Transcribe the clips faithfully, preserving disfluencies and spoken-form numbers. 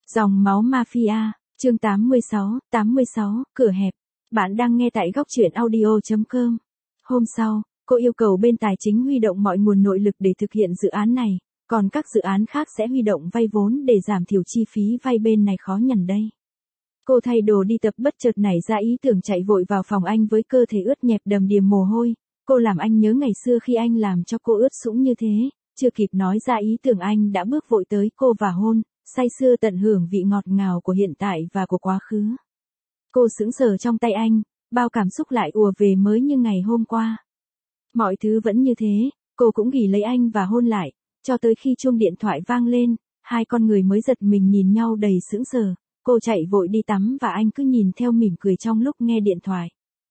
Dòng máu mafia, chương tám mươi sáu, tám mươi sáu, cửa hẹp. Bạn đang nghe tại góc truyện audio chấm com. Hôm sau, cô yêu cầu bên tài chính huy động mọi nguồn nội lực để thực hiện dự án này, còn các dự án khác sẽ huy động vay vốn để giảm thiểu chi phí vay bên này khó nhằn đây. Cô thay đồ đi tập bất chợt nảy ra ý tưởng chạy vội vào phòng anh với cơ thể ướt nhẹp đầm đìa mồ hôi. Cô làm anh nhớ ngày xưa khi anh làm cho cô ướt sũng như thế, chưa kịp nói ra ý tưởng anh đã bước vội tới cô và hôn, say sưa tận hưởng vị ngọt ngào của hiện tại và của quá khứ. Cô sững sờ trong tay anh, bao cảm xúc lại ùa về mới như ngày hôm qua. Mọi thứ vẫn như thế, cô cũng ghì lấy anh và hôn lại, cho tới khi chuông điện thoại vang lên, hai con người mới giật mình nhìn nhau đầy sững sờ. Cô chạy vội đi tắm và anh cứ nhìn theo mỉm cười trong lúc nghe điện thoại.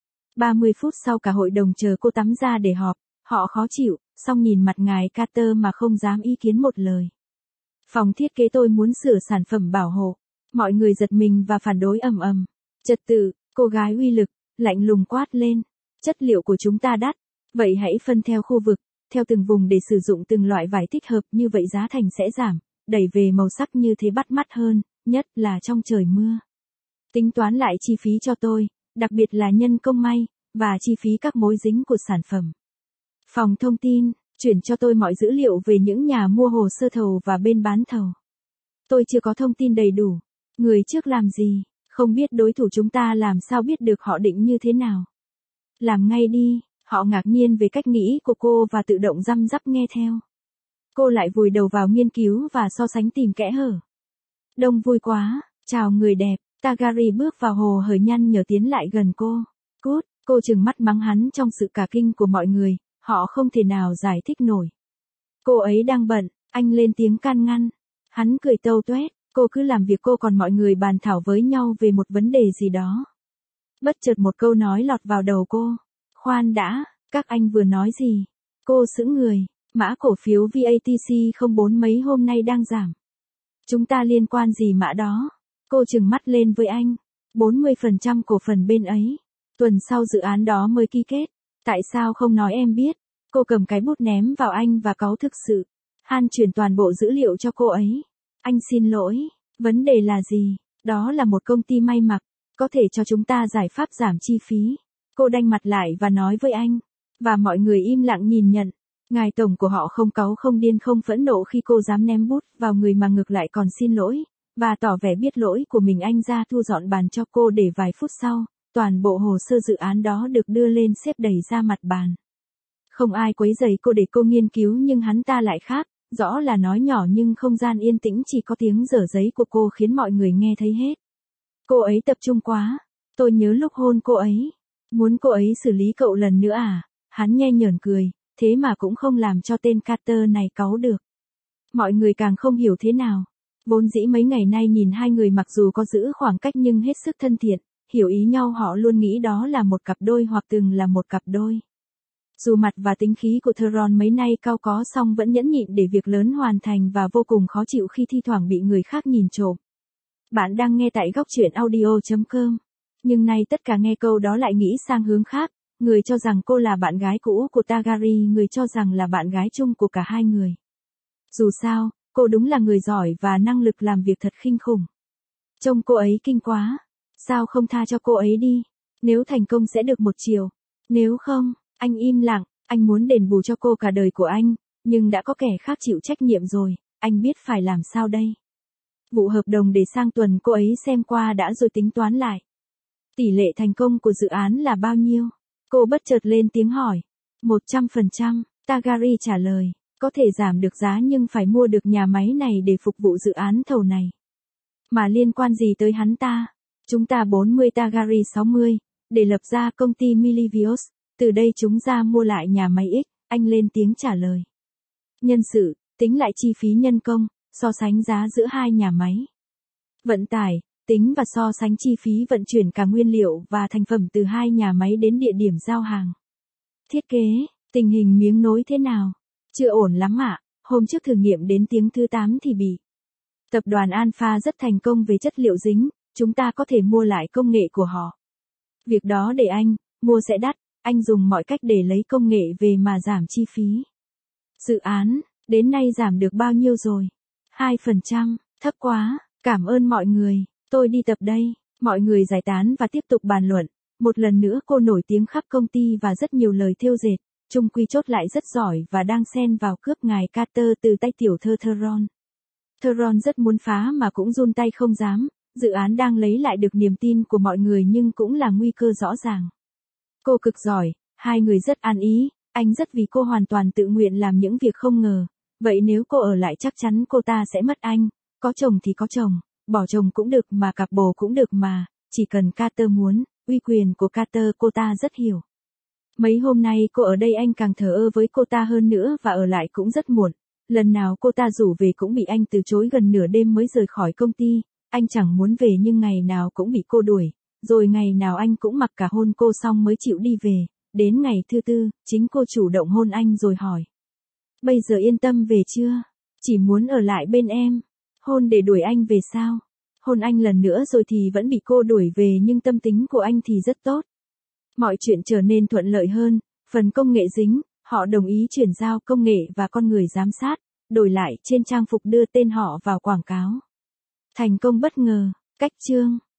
ba mươi phút sau cả hội đồng chờ cô tắm ra để họp, họ khó chịu, song nhìn mặt ngài Carter mà không dám ý kiến một lời. Phòng thiết kế tôi muốn sửa sản phẩm bảo hộ. Mọi người giật mình và phản đối ầm ầm. Trật tự, cô gái uy lực, lạnh lùng quát lên. Chất liệu của chúng ta đắt, vậy hãy phân theo khu vực, theo từng vùng để sử dụng từng loại vải thích hợp, như vậy giá thành sẽ giảm, đẩy về màu sắc như thế bắt mắt hơn, nhất là trong trời mưa. Tính toán lại chi phí cho tôi, đặc biệt là nhân công may, và chi phí các mối dính của sản phẩm. Phòng thông tin, chuyển cho tôi mọi dữ liệu về những nhà mua hồ sơ thầu và bên bán thầu. Tôi chưa có thông tin đầy đủ. Người trước làm gì, không biết đối thủ chúng ta làm sao biết được họ định như thế nào. Làm ngay đi, họ ngạc nhiên về cách nghĩ của cô và tự động răm rắp nghe theo. Cô lại vùi đầu vào nghiên cứu và so sánh tìm kẽ hở. Đông vui quá, chào người đẹp, Tagari bước vào hồ hởi nhăn nhở tiến lại gần cô. Cút, cô trừng mắt mắng hắn trong sự cả kinh của mọi người, họ không thể nào giải thích nổi. Cô ấy đang bận, anh lên tiếng can ngăn. Hắn cười tâu tuét, cô cứ làm việc, cô còn mọi người bàn thảo với nhau về một vấn đề gì đó. Bất chợt một câu nói lọt vào đầu cô. Khoan đã, các anh vừa nói gì? Cô sững người, mã cổ phiếu vê a tê xê không bốn mấy hôm nay đang giảm. Chúng ta liên quan gì mã đó? Cô trừng mắt lên với anh. bốn mươi phần trăm cổ phần bên ấy. Tuần sau dự án đó mới ký kết. Tại sao không nói em biết? Cô cầm cái bút ném vào anh và cáu thực sự. Han chuyển toàn bộ dữ liệu cho cô ấy. Anh xin lỗi, vấn đề là gì? Đó là một công ty may mặc, có thể cho chúng ta giải pháp giảm chi phí. Cô đanh mặt lại và nói với anh. Và mọi người im lặng nhìn nhận. Ngài tổng của họ không cáu không điên không phẫn nộ khi cô dám ném bút vào người mà ngược lại còn xin lỗi, và tỏ vẻ biết lỗi của mình. Anh ra thu dọn bàn cho cô để vài phút sau, toàn bộ hồ sơ dự án đó được đưa lên xếp đầy ra mặt bàn. Không ai quấy rầy cô để cô nghiên cứu, nhưng hắn ta lại khác, rõ là nói nhỏ nhưng không gian yên tĩnh chỉ có tiếng dở giấy của cô khiến mọi người nghe thấy hết. Cô ấy tập trung quá, tôi nhớ lúc hôn cô ấy. Muốn cô ấy xử lý cậu lần nữa à? Hắn nhe nhởn cười, thế mà cũng không làm cho tên Carter này cáu được. Mọi người càng không hiểu thế nào. Vốn dĩ mấy ngày nay nhìn hai người mặc dù có giữ khoảng cách nhưng hết sức thân thiện, hiểu ý nhau, họ luôn nghĩ đó là một cặp đôi hoặc từng là một cặp đôi. Dù mặt và tính khí của Theron mấy nay cau có song vẫn nhẫn nhịn để việc lớn hoàn thành và vô cùng khó chịu khi thi thoảng bị người khác nhìn trộm. Bạn đang nghe tại góc truyện audio chấm com. Nhưng nay tất cả nghe câu đó lại nghĩ sang hướng khác. Người cho rằng cô là bạn gái cũ của Tagari, người cho rằng là bạn gái chung của cả hai người. Dù sao, cô đúng là người giỏi và năng lực làm việc thật kinh khủng. Trông cô ấy kinh quá. Sao không tha cho cô ấy đi? Nếu thành công sẽ được một chiều. Nếu không, anh im lặng, anh muốn đền bù cho cô cả đời của anh, nhưng đã có kẻ khác chịu trách nhiệm rồi, anh biết phải làm sao đây? Vụ hợp đồng để sang tuần cô ấy xem qua đã rồi tính toán lại. Tỷ lệ thành công của dự án là bao nhiêu? Cô bất chợt lên tiếng hỏi. một trăm phần trăm, Tagari trả lời. Có thể giảm được giá nhưng phải mua được nhà máy này để phục vụ dự án thầu này. Mà liên quan gì tới hắn ta? Chúng ta bốn mươi, Tagari sáu mươi, để lập ra công ty Milivios, từ đây chúng ra mua lại nhà máy X, anh lên tiếng trả lời. Nhân sự, tính lại chi phí nhân công, so sánh giá giữa hai nhà máy. Vận tải, tính và so sánh chi phí vận chuyển cả nguyên liệu và thành phẩm từ hai nhà máy đến địa điểm giao hàng. Thiết kế, tình hình miếng nối thế nào? Chưa ổn lắm ạ, hôm trước thử nghiệm đến tiếng thứ tám thì bị. Tập đoàn Alpha rất thành công về chất liệu dính, chúng ta có thể mua lại công nghệ của họ. Việc đó để anh, mua sẽ đắt, anh dùng mọi cách để lấy công nghệ về mà giảm chi phí. Dự án, đến nay giảm được bao nhiêu rồi? hai phần trăm, thấp quá, Cảm ơn mọi người, tôi đi tập đây. Mọi người giải tán và tiếp tục bàn luận. Một lần nữa cô nổi tiếng khắp công ty và rất nhiều lời thêu dệt. Chung quy chốt lại rất giỏi và đang xen vào cướp ngài Carter từ tay tiểu thơ Theron. Theron rất muốn phá mà cũng run tay không dám. Dự án đang lấy lại được niềm tin của mọi người nhưng cũng là nguy cơ rõ ràng. Cô cực giỏi, hai người rất an ý, anh rất vì cô hoàn toàn tự nguyện làm những việc không ngờ. Vậy nếu cô ở lại chắc chắn cô ta sẽ mất anh. Có chồng thì có chồng, bỏ chồng cũng được mà cặp bồ cũng được mà, chỉ cần Carter muốn, uy quyền của Carter cô ta rất hiểu. Mấy hôm nay cô ở đây anh càng thờ ơ với cô ta hơn nữa và ở lại cũng rất muộn. Lần nào cô ta rủ về cũng bị anh từ chối gần nửa đêm mới rời khỏi công ty. Anh chẳng muốn về nhưng ngày nào cũng bị cô đuổi. Rồi ngày nào anh cũng mặc cả hôn cô xong mới chịu đi về. Đến ngày thứ tư, chính cô chủ động hôn anh rồi hỏi. Bây giờ yên tâm về chưa? Chỉ muốn ở lại bên em. Hôn để đuổi anh về sao? Hôn anh lần nữa rồi thì vẫn bị cô đuổi về nhưng tâm tính của anh thì rất tốt. Mọi chuyện trở nên thuận lợi hơn, phần công nghệ dính, họ đồng ý chuyển giao công nghệ và con người giám sát, đổi lại trên trang phục đưa tên họ vào quảng cáo. Thành công bất ngờ, cách chương.